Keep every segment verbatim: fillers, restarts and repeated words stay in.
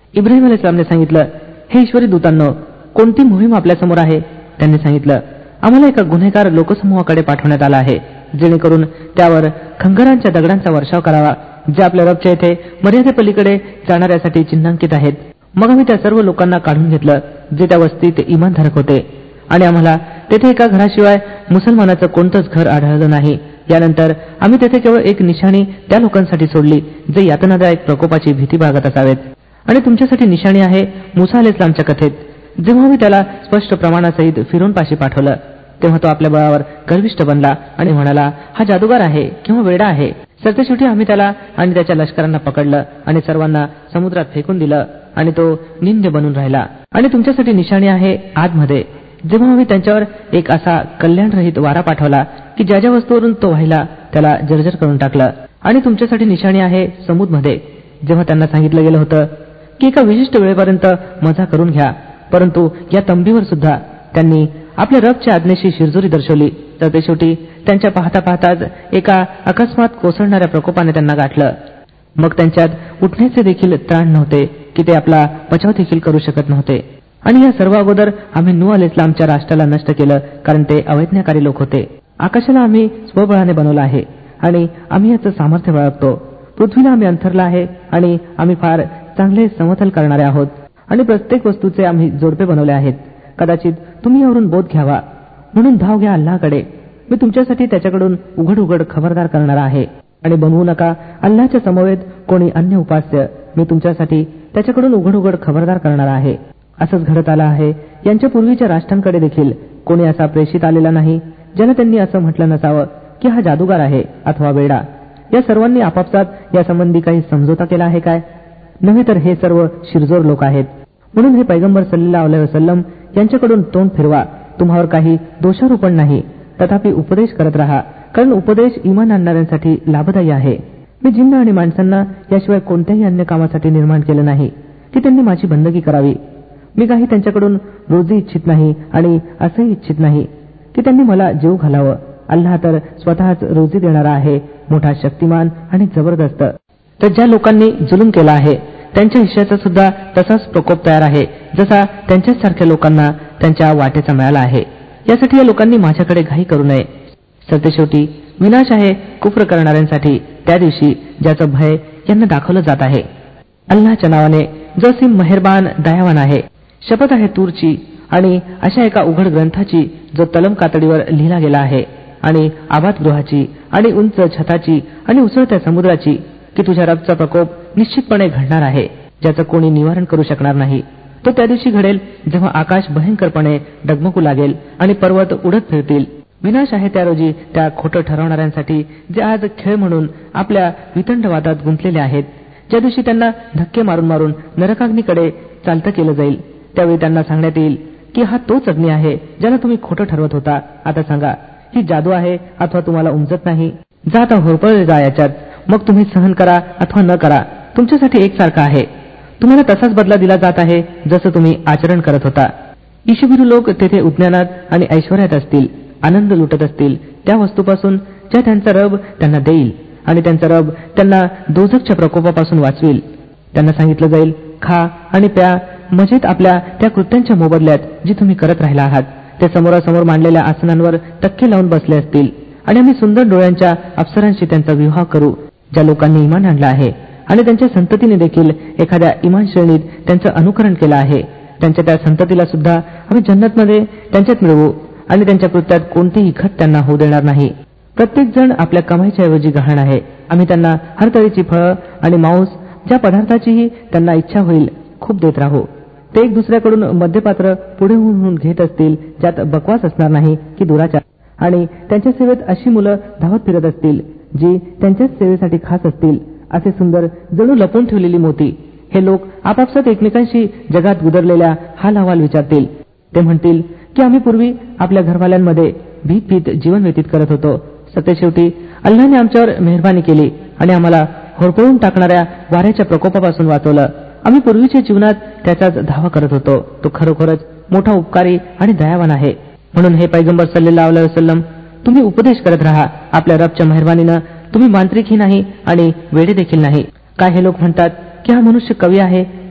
इब्राहिम अलैहिस्सलामने सांगितलं, हे ईश्वरी दूतांनो, कोणती मोहीम आपल्यासमोर आहे? त्यांनी सांगितलं, आम्हाला एका गुन्हेगार लोकसमूहाकडे पाठवण्यात आला आहे, जेणेकरून त्यावर खंगरांच्या दगडांचा वर्षाव करावा, जे आपल्या रबच्या येथे मर्यादेपलीकडे जाणाऱ्यासाठी चिन्हांकित आहेत. मग आम्ही त्या सर्व लोकांना काढून घेतलं जे त्या वस्तीत इमानधारक होते, आणि आम्हाला तेथे एका घराशिवाय मुसलमानाचं कोणतंच घर आढळलं नाही. यानंतर आम्ही तेथे केवळ एक निशाणी त्या लोकांसाठी सोडली जे यातनादायक प्रकोपाची भीती बाळगत असावेत. आणि तुमच्यासाठी निशाणी आहे मुसा अलैहिस्सलामच्या कथेत, जेव्हा आम्ही त्याला स्पष्ट प्रमाणासहित फिरून पाशी पाठवलं, तेव्हा तो आपल्या बळावर गर्विष्ठ बनला आणि म्हणाला, हा जादूगार आहे किंवा वेडा आहे. सरतेशेवटी आम्ही त्याला आणि त्याच्या लष्करांना पकडलं आणि सर्वांना समुद्रात फेकून दिलं, आणि तो निंद्य बनून राहिला. आणि तुमच्यासाठी निशाणी आहे आदमध्ये, जेव्हा आम्ही त्यांच्यावर एक असा कल्याणरहित वारा पाठवला की ज्या ज्या वस्तूवरून तो वाहिला त्याला जर्जर करून टाकलं. आणि तुमच्यासाठी निशाणी आहे समूदमध्ये, जेव्हा त्यांना सांगितलं गेलं होतं की एका विशिष्ट वेळेपर्यंत मजा करून घ्या, परंतु या तंबीवर सुद्धा त्यांनी आपल्या रबच्या आज्ञेशी शिरजोरी दर्शवली, तर ते शेवटी त्यांच्या पाहता पाहताच एका अकस्मात कोसळणाऱ्या प्रकोपाने त्यांना गाठलं. मग त्यांच्यात उठण्याचे देखील त्राण नव्हते की ते आपला बचाव देखील करू शकत नव्हते. आणि या सर्व अगोदर आम्ही नूह अलैहिस्सलामच्या राष्ट्राला नष्ट केलं, कारण ते अवैज्ञाकारी लोक होते. आकाशाला आम्ही स्वबळाने बनवलं आहे आणि आम्ही याचं सामर्थ्य बाळगतो. पृथ्वीला आम्ही अंथरला आहे आणि आम्ही फार चांगले समतल करणारे आहोत. आणि प्रत्येक वस्तूचे आम्ही जोडपे बनवले आहेत. कदाचित तुम्ही यावरून बोध घ्यावा, म्हणून धाव घ्या अल्लाहकडे. मी तुमच्यासाठी त्याच्याकडून उघड उघड खबरदार करणारा आहे. आणि बनवू नका अल्लाहच्या समवेत कोणी अन्य उपास्य. मी तुमच्यासाठी त्याच्याकडून उघड उघड खबरदार करणारा आहे. असंच घडत आलं आहे यांच्या पूर्वीच्या राष्ट्रांकडे देखील कोणी असा प्रेषित आलेला नाही ज्याला त्यांनी असं म्हटलं नसावं की हा जादूगार आहे अथवा वेडा. या सर्वांनी आपापसात यासंबंधी काही समझोता केला आहे काय? नव्हे तर हे सर्व शिरजोर लोक आहेत. म्हणून हे पैगंबर सल्लल्लाहु अलैहि वसल्लम यांच्याकडून तोंड फिरवा. तुम्हावर काही दोषारोपण नाही, तथापि उपदेश करत राहा, कारण उपदेश इमान आणणाऱ्यांसाठी लाभदायी आहे. मी जिन्न आणि माणसांना याशिवाय कोणत्याही अन्य कामासाठी निर्माण केलं नाही की त्यांनी माझी बंदगी करावी. मी काही त्यांच्याकडून रोजी इच्छित नाही आणि असंही इच्छित नाही की त्यांनी मला जीव घालावं. अल्लाह तर स्वतःच रोजी देणारा आहे, मोठा शक्तिमान आणि जबरदस्त. तर ज्या लोकांनी जुलूम केला आहे त्यांच्या हिश्श्याचा सुद्धा तसाच प्रकोप तयार आहे जसा त्यांच्याच सारख्या लोकांना त्यांच्या वाटेचा मिळाला आहे. यासाठी या लोकांनी माझ्याकडे घाई करू नये. सरतेशेवटी विनाश आहे कुफ्र करणाऱ्यांसाठी त्या दिवशी ज्याचं भय यांना दाखवलं जात आहे. अल्लाहच्या नावाने जो सिम मेहरबान दयावान आहे. शपथ आहे तूरची आणि अशा एका उघड ग्रंथाची जो तलम कातडीवर लिहिला गेला आहे, आणि आबाद गृहाची आणि उंच छताची आणि उसळत्या समुद्राची, की तुझ्या रबचा प्रकोप निश्चितपणे घडणार आहे ज्याचं कोणी निवारण करू शकणार नाही. तो त्या दिवशी घडेल जेव्हा आकाश भयंकरपणे डगमगू लागेल आणि पर्वत उडत फिरतील. विनाश आहे त्या रोजी त्या खोटं ठरवणाऱ्यांसाठी जे आज खेळ म्हणून आपल्या वितंडवादात गुंतलेले आहेत. ज्या दिवशी त्यांना धक्के मारून मारून नरकाग्नीकडे चालतं केलं जाईल, त्यावेळी त्यांना सांगण्यात येईल की हा तोच अग्नी आहे ज्याला तुम्ही खोटं ठरवत होता. आता सांगा, ही जादू आहे अथवा तुम्हाला उमजत नाही? जा आता होरपळले जा याच्यात. मग तुम्ही सहन करा अथवा न करा, तुमच्यासाठी एकसारखा आहे. तुम्हाला तसाच बदला दिला जात आहे जसं तुम्ही आचरण करत होता. ईशभिरू लोक तेथे उद्यानात आणि ऐश्वर्यात असतील, आनंद लुटत असतील त्या वस्तूपासून ज्या त्यांचा रब त्यांना देईल, आणि त्यांचा रब त्यांना दोझखच्या प्रकोपापासून वाचवेल. त्यांना सांगितलं जाईल, खा आणि प्या मजेत आपल्या त्या कृत्यांच्या मोबदल्यात जी तुम्ही करत राहिला आहात. ते समोरासमोर मांडलेल्या आसनांवर टक्के लावून बसले असतील, आणि आम्ही सुंदर डोळ्यांच्या अप्सरांशी त्यांचा विवाह करू ज्या लोकांनी इमान आणलं आहे, आणि त्यांच्या संततीने देखील एखाद्या इमान श्रेणीत त्यांचं अनुकरण केलं आहे. त्यांच्या त्या संततीला सुद्धा आम्ही जन्नतमध्ये त्यांच्यात मिळवू, आणि त्यांच्या कृत्यात कोणतीही घट त्यांना होऊ देणार नाही. प्रत्येक जण आपल्या कमाईच्या ऐवजी गहाण आहे. आम्ही त्यांना हर तऱ्हेची फळं आणि मांस, ज्या पदार्थाचीही त्यांना इच्छा होईल, खूप देत राहू. ते एक दुसऱ्याकडून मद्यपात्र पुढे होऊन घेत असतील ज्यात बकवास असणार नाही की दुराचार, आणि त्यांच्या सेवेत अशी मुलं धावत फिरत असतील जी त्यांच्याच सेवेसाठी खास असतील, असे सुंदर जणू लपून ठेवलेली मोती. हे लोक आपापसात एकमेकांशी जगात गुदरलेल्या हाल अहवाल विचारतील. ते म्हणतील की आम्ही पूर्वी आपल्या घरवाल्यांमध्ये भीत भीत जीवन व्यतीत करत होतो. सत्यशेवटी अल्लाहने आमच्यावर मेहरबानी केली आणि आम्हाला होरपळून टाकणाऱ्या वाऱ्याच्या प्रकोपापासून वाचवलं. आम्ही पूर्वीच्या जीवनात त्याचाच धावा करत होतो. तो खरोखरच मोठा उपकारी आणि दयावान आहे. म्हणून हे पैगंबर सल्लल्लाहु अलैहि वसल्लम, तुम्ही उपदेश करत राहा. आपल्या रबच्या मेहरबानीनं तुम्ही मांत्रिकही नाही आणि वेडे देखील नाही. काय हे लोक म्हणतात की हा मनुष्य कवी आहे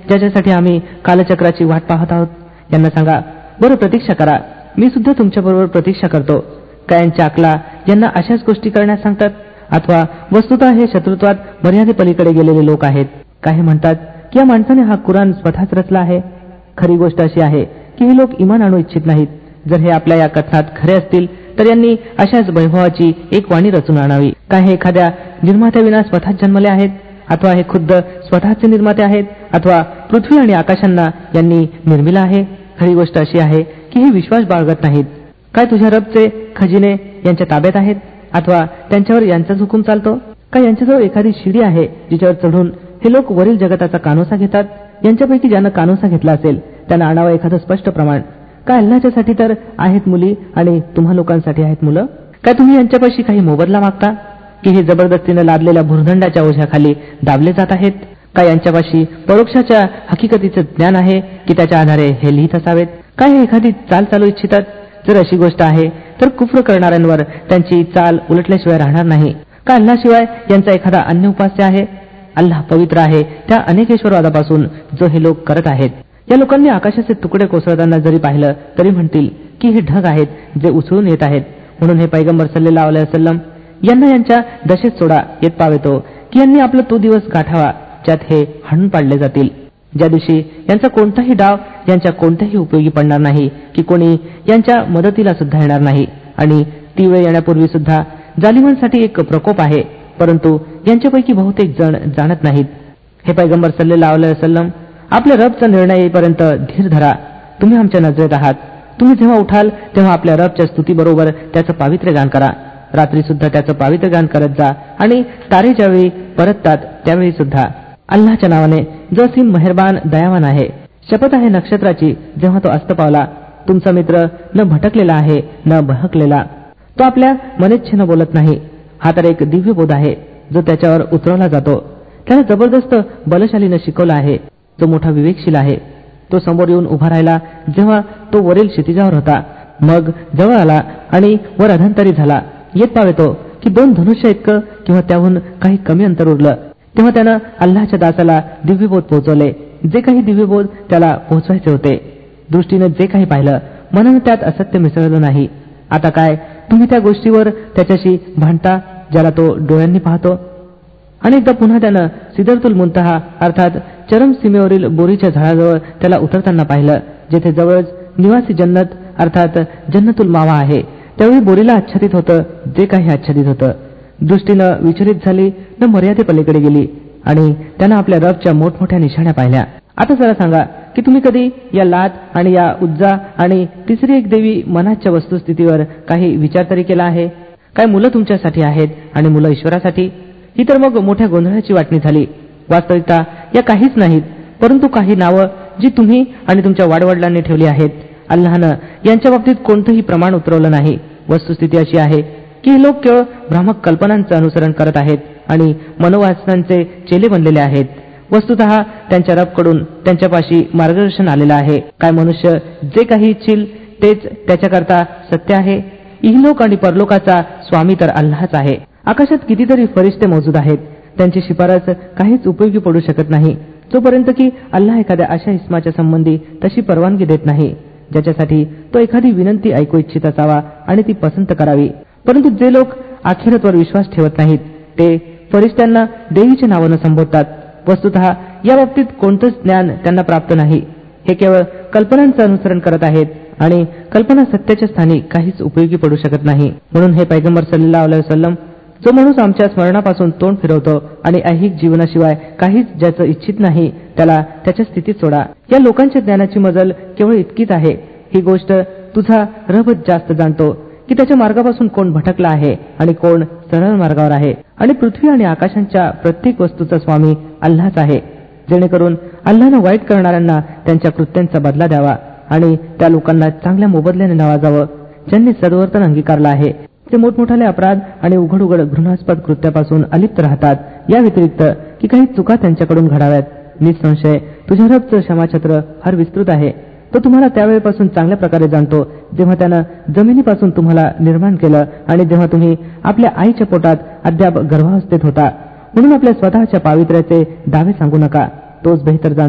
ज्याच्यासाठी आम्ही कालचक्राची वाट पाहत आहोत. यांना सांगा, बरं प्रतीक्षा करा, मी सुद्धा तुमच्याबरोबर प्रतीक्षा करतो. काय यांच्या अकला यांना अशाच गोष्टी करण्यास सांगतात? अथवा वस्तुतः हे शत्रुत्वात मर्यादेपलीकडे गेलेले लोक आहेत. काही म्हणतात की या माणसाने हा कुराण स्वतःच रचला आहे. खरी गोष्ट अशी आहे की हे लोक इमान आणू इच्छित नाहीत. जर हे आपल्या या कथनात खरे असतील तर यांनी अशाच वैभवाची एक वाणी रचून आणावी. काय हे एखाद्या निर्मात्याविना स्वतःच जन्मले आहेत? अथवा हे खुद्द स्वतःचे निर्माते आहेत? अथवा पृथ्वी आणि आकाशांना यांनी निर्मिला आहे? खरी गोष्ट अशी आहे की हे विश्वास बाळगत नाहीत. काय तुझ्या रबचे खजिने यांच्या ताब्यात आहेत? अथवा त्यांच्यावर यांचाच हुकूम चालतो? काय यांच्याजवळ एखादी शिडी आहे जिच्यावर चढून हे लोक वरील जगताचा कानोसा घेतात? यांच्यापैकी ज्यानं कानोसा घेतला असेल त्यांना आणावं एखादं स्पष्ट प्रमाण. काय अल्लाच्यासाठी तर आहेत मुली आणि तुम्हा लोकांसाठी आहेत मुलं? काय तुम्ही यांच्यापाशी काही मोबदला मागता की हे जबरदस्तीनं लादलेल्या भुर्दंडाच्या ओझ्याखाली दाबले जात आहेत? काय यांच्यापाशी परोक्षाच्या हकीकतीचं ज्ञान आहे की त्याच्या आधारे हे लिहित असावेत? काय हे एखादी चाल चालू इच्छितात? जर अशी गोष्ट आहे तर कुफ्र करणाऱ्यांवर त्यांची चाल उलटल्याशिवाय राहणार नाही. का अल्लाशिवाय यांचा एखादा अन्य उपास्य आहे? अल्लाह पवित्र आहे त्या अनेकेश्वरवादापासून जो हे लोक करत आहेत. या लोकांनी आकाशाचे तुकडे कोसळताना जरी पाहिलं तरी म्हणतील की हे ढग आहेत जे उसळून येत आहेत. म्हणून हे पैगंबर सल्लल्लाहु अलैहि वसल्लम यांना यांच्या दशेत सोडा येत पावेतो की यांनी आपला तो दिवस गाठावा ज्यात हे हाणून पाडले जातील, ज्या दिवशी यांचा कोणताही डाव यांच्या कोणत्याही उपयोगी पडणार नाही की कोणी यांच्या मदतीला सुद्धा येणार नाही. आणि ती वेळ येण्यापूर्वी सुद्धा जालिमांसाठी एक प्रकोप आहे, परंतु यांच्यापैकी बहुतेक जण जाणत नाहीत. हे पैगंबर सल्लल्लाहु अलैहि वसल्लम, आपल्या रबचा निर्णय येईपर्यंत धीर धरा. तुम्ही आमच्या नजरेत आहात. तुम्ही जेव्हा उठाल तेव्हा आपल्या रबच्या स्तुतीबरोबर त्याचं पावित्र्य गान करा. रात्री सुद्धा त्याचं पावित्र्य गान करत जा आणि तारे ज्यावेळी परततात त्यावेळी सुद्धा अल्लाच्या नावाने जो असीम मेहरबान दयावान आहे. शपथ आहे नक्षत्राची जेव्हा तो अस्त पावला. तुमचा मित्र न भटकलेला आहे न बहकलेला. तो आपल्या मनेच्छेनं बोलत नाही. हा तर एक दिव्य बोध आहे जो त्याच्यावर उतरवला जातो. त्याला जबरदस्त बलशालीनं शिकवला आहे जो मोठा विवेकशील आहे. तो समोर येऊन उभा राहिला जेव्हा तो वरील क्षितिजावर होता. मग जवळ आला आणि वर अधंतरी झाला. येत पावेतो की दोन धनुष्य इतकं किंवा त्याहून काही कमी अंतर उरलं. तेव्हा त्यानं अल्लाच्या दासाला दिव्यबोध पोहोचवले जे काही दिव्यबोध त्याला पोहोचवायचे होते. दृष्टीनं जे काही पाहिलं मनानं त्यात असत्य मिसळलं नाही. आता काय तुम्ही त्या गोष्टीवर त्याच्याशी भांडता ज्याला तो डोळ्यांनी पाहतो? अनेकदा पुन्हा त्यानं सिदरतुल मुंतहा अर्थात चरम सीमेवरील बोरीच्या झाडाजवळ त्याला उतरताना पाहिलं जेथे जवळच निवासी जन्नत अर्थात जन्नतुल मावा आहे. त्यावेळी बोरीला आच्छादित होतं जे काही आच्छादित होतं. दृष्टीनं विचलित झाली न मर्यादेपलीकडे गेली आणि त्यानं आपल्या रबच्या मोठमोठ्या निशाण्या पाहिल्या. आता जरा सांगा की तुम्ही कधी या लात आणि या उज्जा आणि तिसरी एक देवी मनाच्या वस्तुस्थितीवर काही विचार तरी केला आहे? काय मुलं तुमच्यासाठी आहेत आणि मुलं ईश्वरासाठी? ही तर मग मोठ्या गोंधळाची वाटणी झाली. वास्तविकता या काहीच नाहीत परंतु काही नावं जी तुम्ही आणि तुमच्या वाडवडिलांनी ठेवली आहेत. अल्लाहनं यांच्या बाबतीत कोणतंही प्रमाण उतरवलं नाही. वस्तुस्थिती अशी आहे की हे लोक केवळ भ्रामक कल्पनांचं अनुसरण करत आहेत आणि मनोवासनांचे चेले बनलेले आहेत. वस्तुतः त्यांच्या रबकडून त्यांच्यापाशी मार्गदर्शन आलेलं आहे. काय मनुष्य जे काही इच्छिल तेच त्याच्याकरता सत्य आहे. इहलोक आणि परलोकाचा स्वामी तर अल्लाहच आहे. आकाशात कितीतरी फरिश्ते मौजूद आहेत. त्यांची शिफारस काहीच उपयोगी पडू शकत नाही जोपर्यंत की अल्लाह एखाद्या अशा इस्माच्या संबंधी तशी परवानगी देत नाही ज्याच्यासाठी तो एखादी विनंती ऐकू इच्छित असावा आणि ती पसंत करावी. परंतु जे लोक आखिरतवर विश्वास ठेवत नाहीत ते फरिश्त्यांना देवीच्या नावानं संबोधतात. वस्तुतः या बाबतीत कोणतंच ज्ञान त्यांना प्राप्त नाही. हे केवळ कल्पनांचं अनुसरण करत आहेत आणि कल्पना सत्याच्या स्थानी काहीच उपयोगी पडू शकत नाही. म्हणून हे पैगंबर सल्लल्लाहु अलैहि वसल्लम, जो माणूस आमच्या स्मरणापासून तोंड फिरवतो आणि ऐहिक जीवनाशिवाय काहीच ज्याचं इच्छित नाही त्याला त्याच्या स्थितीत सोडा. या लोकांच्या ज्ञानाची मजल केवळ इतकीच आहे. ही गोष्ट तुझा रबच जास्त जाणतो की त्याच्या मार्गापासून कोण भटकला आहे आणि कोण सरळ मार्गावर आहे. आणि पृथ्वी आणि आकाशांच्या प्रत्येक वस्तूचा स्वामी अल्लाहच आहे. जेणेकरून अल्लाहनं वाईट करणाऱ्यांना त्यांच्या कृत्यांचा बदला द्यावा आणि त्या लोकांना चांगल्या मोबदल्याने नवाजावं ज्यांनी सद्वर्तन अंगीकारलं आहे. ते मोठमोठाले अपराध आणि उघड उघड घृणास्पद कृत्यापासून अलिप्त राहतात. या व्यतिरिक्त की काही चुका त्यांच्याकडून घडाव्यात. निसंशय तुझ्या रबचं क्षमाछत्र फार विस्तृत आहे. तो तुम्हाला त्यावेळेपासून चांगल्या प्रकारे जाणतो जेव्हा त्यानं जमिनीपासून तुम्हाला निर्माण केलं आणि जेव्हा तुम्ही आपल्या आईच्या पोटात अद्याप गर्भावस्थेत होता. म्हणून आपल्या स्वतःच्या पावित्र्याचे दावे सांगू नका. तोच बेहतर जाणतो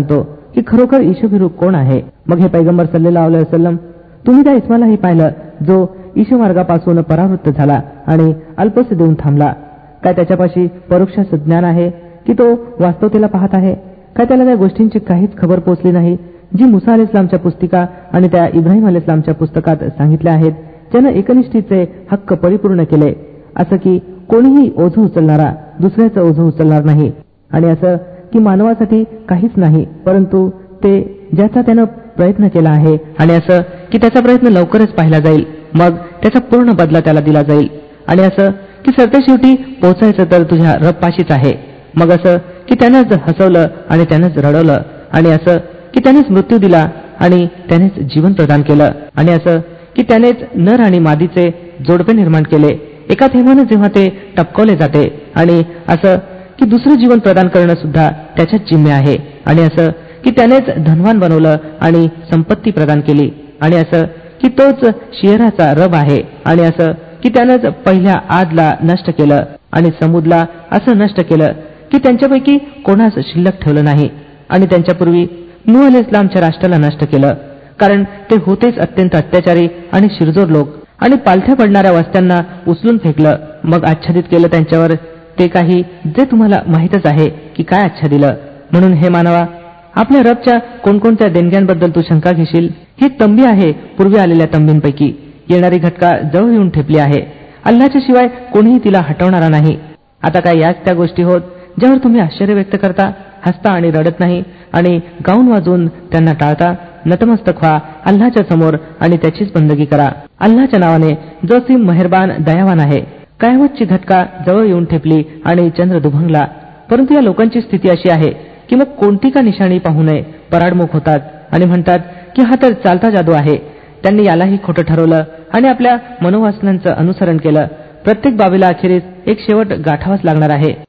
की खरोखर ईशभिरुख कोण आहे. मग हे पैगंबर सल्लल्लाहु अलैहि वसल्लम, तुम्ही त्या इस्मालाही पाहिलं जो ईशमार्गापासून परावृत्त झाला आणि अल्पसे देऊन थांबला. काय त्याच्यापाशी परोक्ष ज्ञान आहे की तो वास्तवतेला पाहत आहे? काय त्याला त्या गोष्टींची काहीच खबर पोचली नाही जी मुसा अल इस्लामच्या पुस्तिका आणि त्या इब्राहिम अल इस्लामच्या पुस्तकात सांगितल्या आहेत, ज्यानं एकनिष्ठीचे हक्क परिपूर्ण केले, असं की कोणीही ओझं उचलणारा दुसऱ्याचं ओझं उचलणार नाही, आणि असं की मानवासाठी काहीच नाही परंतु ते ज्याचा त्यानं प्रयत्न केला आहे, आणि असं की त्याचा प्रयत्न लवकरच पाहिला जाईल, मग त्याचा पूर्ण बदला त्याला दिला जाईल, आणि असं की सरतेशेवटी पोहोचायचं तर तुझ्या रबपाशीच आहे. मग असं की त्यानंच हसवलं आणि त्यानंच रडवलं, आणि असं की त्यानेच मृत्यू दिला आणि त्यानेच जीवन प्रदान केलं, आणि असं की त्यानेच नर आणि मादीचे जोडपे निर्माण केले एका थेंबानं जेव्हा ते टपकवले जाते, आणि असं की दुसरं जीवन प्रदान करणं सुद्धा त्याच्याच जिम्मे आहे, आणि असं की त्यानेच धनवान बनवलं आणि संपत्ती प्रदान केली, आणि असं की तोच शियराचा रब आहे, आणि असं की त्यानंच पहिल्या आदला नष्ट केलं आणि समुदला असं नष्ट केलं की त्यांच्यापैकी कोणास शिल्लक ठेवलं नाही, आणि त्यांच्यापूर्वी नूह अल इस्लामच्या राष्ट्राला नष्ट केलं, कारण ते होतेच अत्यंत अत्याचारी आणि शिरजोर लोक, आणि पालथ्या पडणाऱ्या वस्त्यांना उचलून फेकलं, मग आच्छादित केलं त्यांच्यावर ते काही जे तुम्हाला माहीतच आहे की काय आच्छादिलं. म्हणून हे मानवा, आपल्या रबच्या कोणकोणत्या देणग्यांबद्दल तू शंका घेशील? ही तंबी आहे पूर्वी आलेल्या तंबींपैकी, येणारी घटका जवळ येऊन ठेपली आहे, अल्लाच्या शिवाय कोणीही तिला हटवणारा नाही. आता काय याच त्या गोष्टी होत ज्यावर तुम्ही आश्चर्य व्यक्त करता, हसता आणि रडत नाही, आणि गाऊन वाजवून त्यांना टाळता? नतमस्तक व्हा अल्लाच्या समोर आणि त्याचीच बंदगी करा. अल्लाच्या नावाने जो सी मेहरबान दयावान आहे. कयामतची घटका जवळ येऊन ठेपली आणि चंद्र दुभंगला, परंतु या लोकांची स्थिती अशी आहे की मग कोणती का निशाणी पाहू नये पराडमुख होतात आणि म्हणतात की हा तर चालता जादू आहे. त्यांनी यालाही खोटं ठरवलं आणि आपल्या मनोवासनांचं अनुसरण केलं. प्रत्येक बाबीला अखेरीस एक शेवट गाठावाच लागणार आहे.